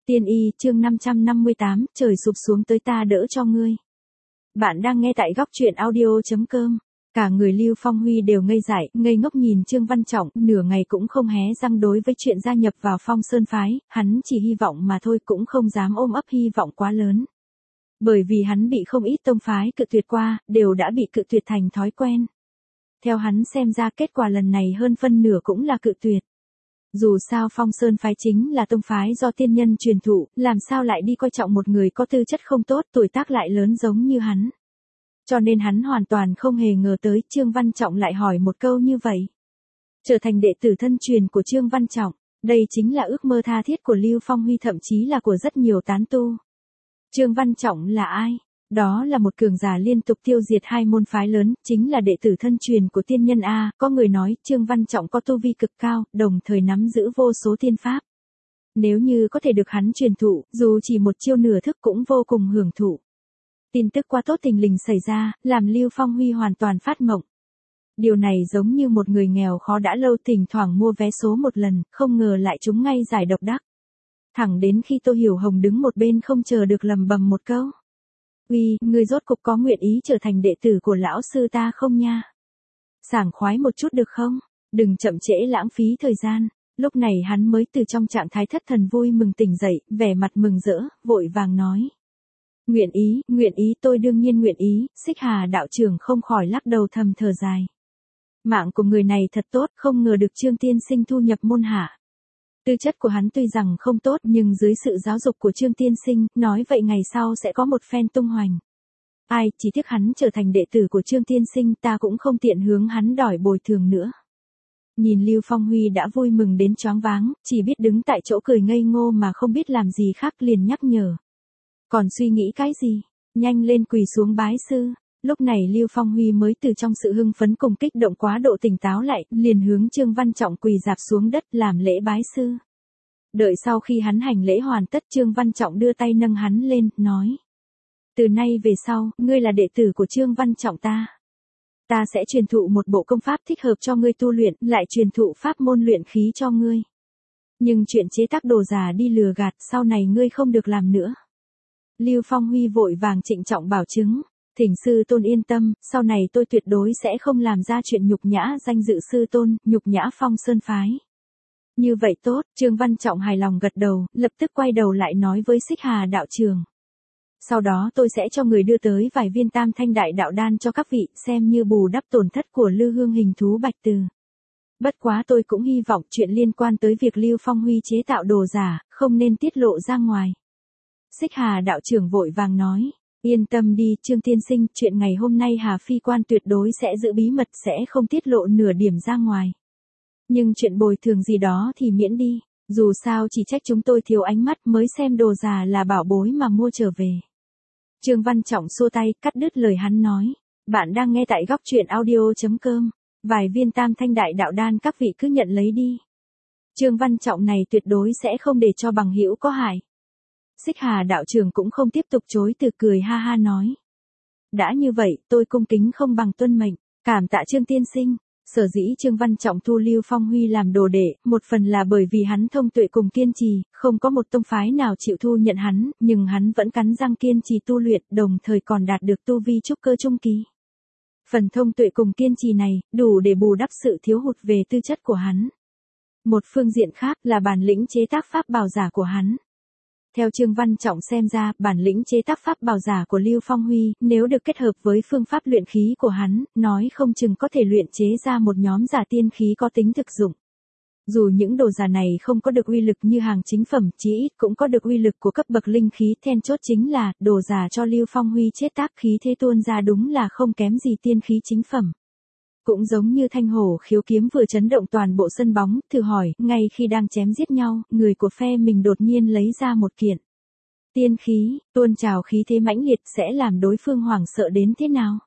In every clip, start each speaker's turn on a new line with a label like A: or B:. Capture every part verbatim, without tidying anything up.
A: Tiên y chương năm trăm năm mươi tám, trời sụp xuống tới ta đỡ cho ngươi. Bạn đang nghe tại góc truyện audio.com. Cả người Lưu Phong Huy đều ngây dại, ngây ngốc nhìn Trương Văn Trọng, nửa ngày cũng không hé răng đối với chuyện gia nhập vào Phong Sơn phái, hắn chỉ hy vọng mà thôi cũng không dám ôm ấp hy vọng quá lớn. Bởi vì hắn bị không ít tông phái cự tuyệt qua, đều đã bị cự tuyệt thành thói quen. Theo hắn xem ra kết quả lần này hơn phân nửa cũng là cự tuyệt. Dù sao Phong Sơn phái chính là tông phái do tiên nhân truyền thụ, làm sao lại đi coi trọng một người có tư chất không tốt, tuổi tác lại lớn giống như hắn. Cho nên hắn hoàn toàn không hề ngờ tới Trương Văn Trọng lại hỏi một câu như vậy. Trở thành đệ tử thân truyền của Trương Văn Trọng, đây chính là ước mơ tha thiết của Lưu Phong Huy, thậm chí là của rất nhiều tán tu. Trương Văn Trọng là ai? Đó là một cường giả liên tục tiêu diệt hai môn phái lớn, chính là đệ tử thân truyền của tiên nhân A. Có người nói Trương Văn Trọng có tu vi cực cao, đồng thời nắm giữ vô số tiên pháp. Nếu như có thể được hắn truyền thụ, dù chỉ một chiêu nửa thức cũng vô cùng hưởng thụ. Tin tức quá tốt tình lình xảy ra, làm Lưu Phong Huy hoàn toàn phát mộng. Điều này giống như một người nghèo khó đã lâu thỉnh thoảng mua vé số một lần, không ngờ lại trúng ngay giải độc đắc. Thẳng đến khi Tô Hiểu Hồng đứng một bên không chờ được lầm bầm một câu. Uy, ngươi rốt cục có nguyện ý trở thành đệ tử của lão sư ta không nha? Sảng khoái một chút được không? Đừng chậm trễ lãng phí thời gian. Lúc này hắn mới từ trong trạng thái thất thần vui mừng tỉnh dậy, vẻ mặt mừng rỡ, vội vàng nói. Nguyện ý, nguyện ý, tôi đương nhiên nguyện ý. Xích Hà đạo trưởng không khỏi lắc đầu thầm thở dài. Mạng của người này thật tốt, không ngờ được Trương tiên sinh thu nhập môn hạ. Tư chất của hắn tuy rằng không tốt nhưng dưới sự giáo dục của Trương tiên sinh, nói vậy ngày sau sẽ có một phen tung hoành. Ai, chỉ tiếc hắn trở thành đệ tử của Trương tiên sinh, ta cũng không tiện hướng hắn đòi bồi thường nữa. Nhìn Lưu Phong Huy đã vui mừng đến choáng váng, chỉ biết đứng tại chỗ cười ngây ngô mà không biết làm gì khác, liền nhắc nhở. Còn suy nghĩ cái gì? Nhanh lên quỳ xuống bái sư. Lúc này Lưu Phong Huy mới từ trong sự hưng phấn cùng kích động quá độ tỉnh táo lại, liền hướng Trương Văn Trọng quỳ rạp xuống đất làm lễ bái sư. Đợi sau khi hắn hành lễ hoàn tất, Trương Văn Trọng đưa tay nâng hắn lên, nói. Từ nay về sau, ngươi là đệ tử của Trương Văn Trọng ta. Ta sẽ truyền thụ một bộ công pháp thích hợp cho ngươi tu luyện, lại truyền thụ pháp môn luyện khí cho ngươi. Nhưng chuyện chế tác đồ giả đi lừa gạt, sau này ngươi không được làm nữa. Lưu Phong Huy vội vàng trịnh trọng bảo chứng. Thỉnh sư tôn yên tâm, sau này tôi tuyệt đối sẽ không làm ra chuyện nhục nhã danh dự sư tôn, nhục nhã Phong Sơn phái. Như vậy tốt, Trương Văn Trọng hài lòng gật đầu, lập tức quay đầu lại nói với Xích Hà đạo trưởng. Sau đó tôi sẽ cho người đưa tới vài viên tam thanh đại đạo đan cho các vị, xem như bù đắp tổn thất của Lư Hương hình thú bạch từ. Bất quá tôi cũng hy vọng chuyện liên quan tới việc Lưu Phong Huy chế tạo đồ giả, không nên tiết lộ ra ngoài. Xích Hà đạo trưởng vội vàng nói. Yên tâm đi, Trương tiên sinh, chuyện ngày hôm nay Hà Phi quan tuyệt đối sẽ giữ bí mật, sẽ không tiết lộ nửa điểm ra ngoài. Nhưng chuyện bồi thường gì đó thì miễn đi, dù sao chỉ trách chúng tôi thiếu ánh mắt mới xem đồ già là bảo bối mà mua trở về. Trương Văn Trọng xua tay, cắt đứt lời hắn nói. Bạn đang nghe tại góc truyện audio.com. Vài viên tam thanh đại đạo đan các vị cứ nhận lấy đi. Trương Văn Trọng này tuyệt đối sẽ không để cho bằng hữu có hại. Xích Hà đạo trưởng cũng không tiếp tục chối từ, cười ha ha nói. Đã như vậy, tôi cung kính không bằng tuân mệnh, cảm tạ Trương tiên sinh. Sở dĩ Trương Văn Trọng thu Lưu Phong Huy làm đồ đệ, một phần là bởi vì hắn thông tuệ cùng kiên trì, không có một tông phái nào chịu thu nhận hắn, nhưng hắn vẫn cắn răng kiên trì tu luyện, đồng thời còn đạt được tu vi trúc cơ trung kỳ. Phần thông tuệ cùng kiên trì này, đủ để bù đắp sự thiếu hụt về tư chất của hắn. Một phương diện khác là bản lĩnh chế tác pháp bảo giả của hắn. Theo Trương Văn Trọng xem ra, bản lĩnh chế tác pháp bảo giả của Lưu Phong Huy, nếu được kết hợp với phương pháp luyện khí của hắn, nói không chừng có thể luyện chế ra một nhóm giả tiên khí có tính thực dụng. Dù những đồ giả này không có được uy lực như hàng chính phẩm, chí ít cũng có được uy lực của cấp bậc linh khí, then chốt chính là, đồ giả cho Lưu Phong Huy chế tác khí thế tuôn ra đúng là không kém gì tiên khí chính phẩm. Cũng giống như thanh hổ khiếu kiếm vừa chấn động toàn bộ sân bóng, thử hỏi, ngay khi đang chém giết nhau, người của phe mình đột nhiên lấy ra một kiện tiên khí, tuôn trào khí thế mãnh liệt sẽ làm đối phương hoảng sợ đến thế nào?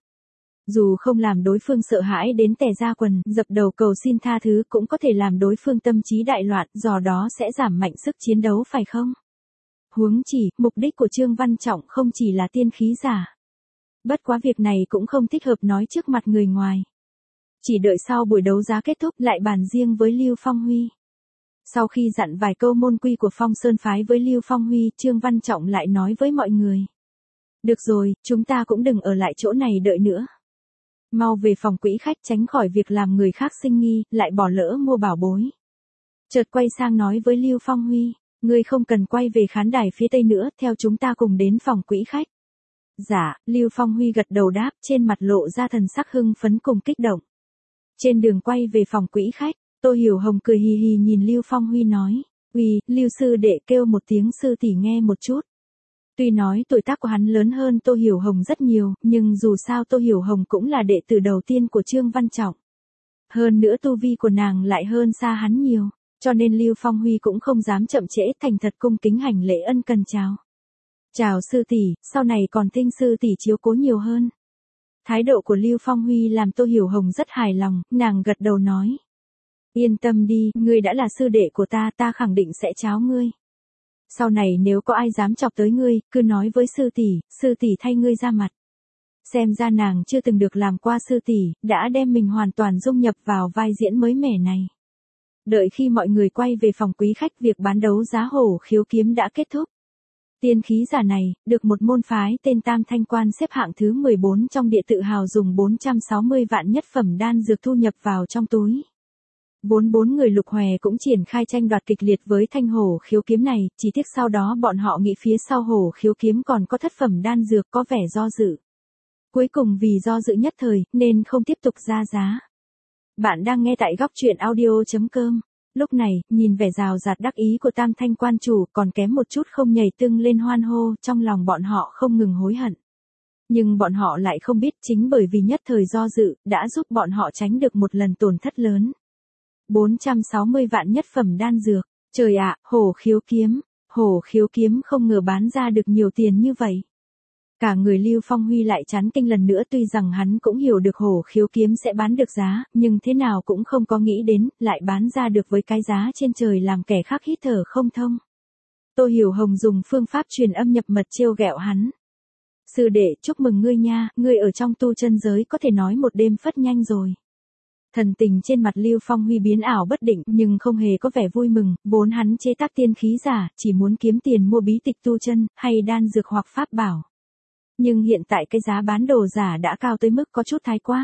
A: Dù không làm đối phương sợ hãi đến tè ra quần, dập đầu cầu xin tha thứ cũng có thể làm đối phương tâm trí đại loạn, do đó sẽ giảm mạnh sức chiến đấu phải không? Huống chỉ, mục đích của Trương Văn Trọng không chỉ là tiên khí giả. Bất quá việc này cũng không thích hợp nói trước mặt người ngoài. Chỉ đợi sau buổi đấu giá kết thúc lại bàn riêng với Lưu Phong Huy. Sau khi dặn vài câu môn quy của Phong Sơn phái với Lưu Phong Huy, Trương Văn Trọng lại nói với mọi người. Được rồi, chúng ta cũng đừng ở lại chỗ này đợi nữa. Mau về phòng quỹ khách tránh khỏi việc làm người khác sinh nghi, lại bỏ lỡ mua bảo bối. Chợt quay sang nói với Lưu Phong Huy, ngươi không cần quay về khán đài phía tây nữa, theo chúng ta cùng đến phòng quỹ khách. Dạ, Lưu Phong Huy gật đầu đáp, trên mặt lộ ra thần sắc hưng phấn cùng kích động. Trên đường quay về phòng quỹ khách, Tô Hiểu Hồng cười hì hì nhìn Lưu Phong Huy nói, uy, Lưu sư đệ kêu một tiếng sư tỷ nghe một chút. Tuy nói tuổi tác của hắn lớn hơn Tô Hiểu Hồng rất nhiều, nhưng dù sao Tô Hiểu Hồng cũng là đệ tử đầu tiên của Trương Văn Trọng. Hơn nữa tu vi của nàng lại hơn xa hắn nhiều, cho nên Lưu Phong Huy cũng không dám chậm trễ, thành thật cung kính hành lễ ân cần chào. Chào sư tỷ, sau này còn thỉnh sư tỷ chiếu cố nhiều hơn. Thái độ của Lưu Phong Huy làm Tô Hiểu Hồng rất hài lòng, nàng gật đầu nói. Yên tâm đi, ngươi đã là sư đệ của ta, ta khẳng định sẽ cháo ngươi. Sau này nếu có ai dám chọc tới ngươi, cứ nói với sư tỷ, sư tỷ thay ngươi ra mặt. Xem ra nàng chưa từng được làm qua sư tỷ, đã đem mình hoàn toàn dung nhập vào vai diễn mới mẻ này. Đợi khi mọi người quay về phòng quý khách, việc bán đấu giá hổ khiếu kiếm đã kết thúc. Tiên khí giả này, được một môn phái tên Tam Thanh Quan xếp hạng thứ mười bốn trong địa tự hào dùng bốn trăm sáu mươi vạn nhất phẩm đan dược thu nhập vào trong túi. Bốn bốn người Lục Hòe cũng triển khai tranh đoạt kịch liệt với thanh hổ khiếu kiếm này, chỉ tiếc sau đó bọn họ nghĩ phía sau hổ khiếu kiếm còn có thất phẩm đan dược có vẻ do dự. Cuối cùng vì do dự nhất thời, nên không tiếp tục ra giá. Bạn đang nghe tại góc truyện audio chấm com. Lúc này, nhìn vẻ rào rạt đắc ý của Tam Thanh Quan chủ còn kém một chút không nhảy tưng lên hoan hô, trong lòng bọn họ không ngừng hối hận. Nhưng bọn họ lại không biết chính bởi vì nhất thời do dự, đã giúp bọn họ tránh được một lần tổn thất lớn. bốn trăm sáu mươi vạn nhất phẩm đan dược, trời ạ, hổ khiếu kiếm, hổ khiếu kiếm không ngờ bán ra được nhiều tiền như vậy. Cả người Lưu Phong Huy lại chán kinh lần nữa, tuy rằng hắn cũng hiểu được hổ khiếu kiếm sẽ bán được giá, nhưng thế nào cũng không có nghĩ đến, lại bán ra được với cái giá trên trời làm kẻ khác hít thở không thông. Tô Hiểu Hồng dùng phương pháp truyền âm nhập mật trêu ghẹo hắn. Sư đệ, chúc mừng ngươi nha, ngươi ở trong tu chân giới có thể nói một đêm phất nhanh rồi. Thần tình trên mặt Lưu Phong Huy biến ảo bất định, nhưng không hề có vẻ vui mừng, vốn hắn chế tác tiên khí giả, chỉ muốn kiếm tiền mua bí tịch tu chân, hay đan dược hoặc pháp bảo. Nhưng hiện tại cái giá bán đồ giả đã cao tới mức có chút thái quá.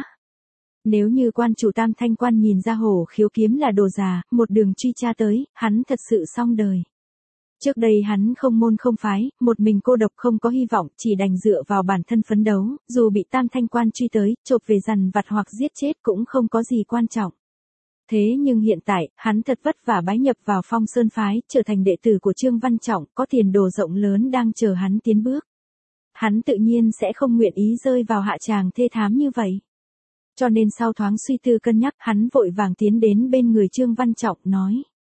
A: Nếu như quan chủ Tam Thanh Quan nhìn ra hổ khiếu kiếm là đồ giả, một đường truy tra tới, hắn thật sự xong đời. Trước đây hắn không môn không phái, một mình cô độc không có hy vọng, chỉ đành dựa vào bản thân phấn đấu, dù bị Tam Thanh Quan truy tới, chộp về dằn vặt hoặc giết chết cũng không có gì quan trọng. Thế nhưng hiện tại, hắn thật vất vả bái nhập vào Phong Sơn phái, trở thành đệ tử của Trương Văn Trọng, có tiền đồ rộng lớn đang chờ hắn tiến bước. Hắn tự nhiên sẽ không nguyện ý rơi vào hạ tràng thê thám như vậy. Cho nên sau thoáng suy tư cân nhắc, hắn vội vàng tiến đến bên người Trương Văn Trọng nói.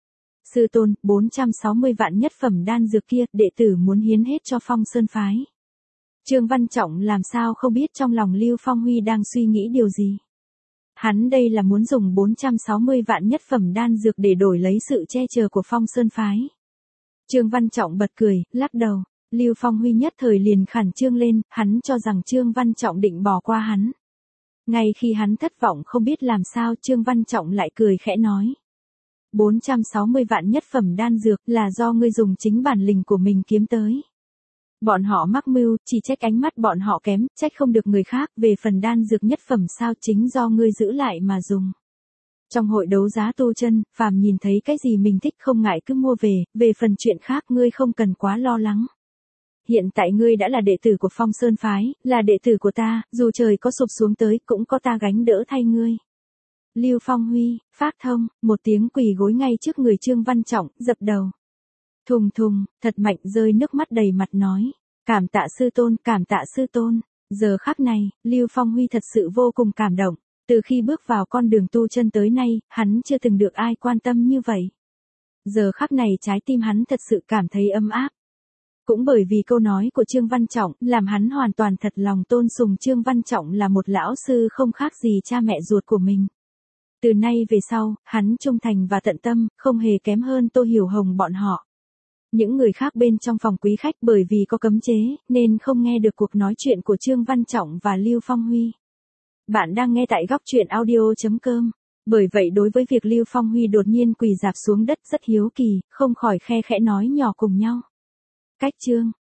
A: Sư tôn, bốn trăm sáu mươi vạn nhất phẩm đan dược kia, đệ tử muốn hiến hết cho Phong Sơn phái. Trương Văn Trọng làm sao không biết trong lòng Lưu Phong Huy đang suy nghĩ điều gì. Hắn đây là muốn dùng bốn trăm sáu mươi vạn nhất phẩm đan dược để đổi lấy sự che chở của Phong Sơn phái. Trương Văn Trọng bật cười, lắc đầu. Lưu Phong Huy nhất thời liền khẩn trương lên, hắn cho rằng Trương Văn Trọng định bỏ qua hắn. Ngay khi hắn thất vọng không biết làm sao, Trương Văn Trọng lại cười khẽ nói. bốn trăm sáu mươi vạn nhất phẩm đan dược là do ngươi dùng chính bản lĩnh của mình kiếm tới. Bọn họ mắc mưu, chỉ trách ánh mắt bọn họ kém, trách không được người khác, về phần đan dược nhất phẩm sao chính do ngươi giữ lại mà dùng. Trong hội đấu giá tu chân, phàm nhìn thấy cái gì mình thích không ngại cứ mua về, về phần chuyện khác ngươi không cần quá lo lắng. Hiện tại ngươi đã là đệ tử của Phong Sơn phái, là đệ tử của ta, dù trời có sụp xuống tới cũng có ta gánh đỡ thay ngươi. Lưu Phong Huy, phát thông, một tiếng quỳ gối ngay trước người Trương Văn Trọng, dập đầu. Thùng thùng, thật mạnh rơi nước mắt đầy mặt nói. Cảm tạ sư tôn, cảm tạ sư tôn. Giờ khắc này, Lưu Phong Huy thật sự vô cùng cảm động. Từ khi bước vào con đường tu chân tới nay, hắn chưa từng được ai quan tâm như vậy. Giờ khắc này trái tim hắn thật sự cảm thấy ấm áp. Cũng bởi vì câu nói của Trương Văn Trọng, làm hắn hoàn toàn thật lòng tôn sùng Trương Văn Trọng là một lão sư không khác gì cha mẹ ruột của mình. Từ nay về sau, hắn trung thành và tận tâm, không hề kém hơn Tô Hiểu Hồng bọn họ. Những người khác bên trong phòng quý khách bởi vì có cấm chế, nên không nghe được cuộc nói chuyện của Trương Văn Trọng và Lưu Phong Huy. Bạn đang nghe tại góc truyện audio chấm com. Bởi vậy đối với việc Lưu Phong Huy đột nhiên quỳ rạp xuống đất rất hiếu kỳ, không khỏi khe khẽ nói nhỏ cùng nhau. Cách chương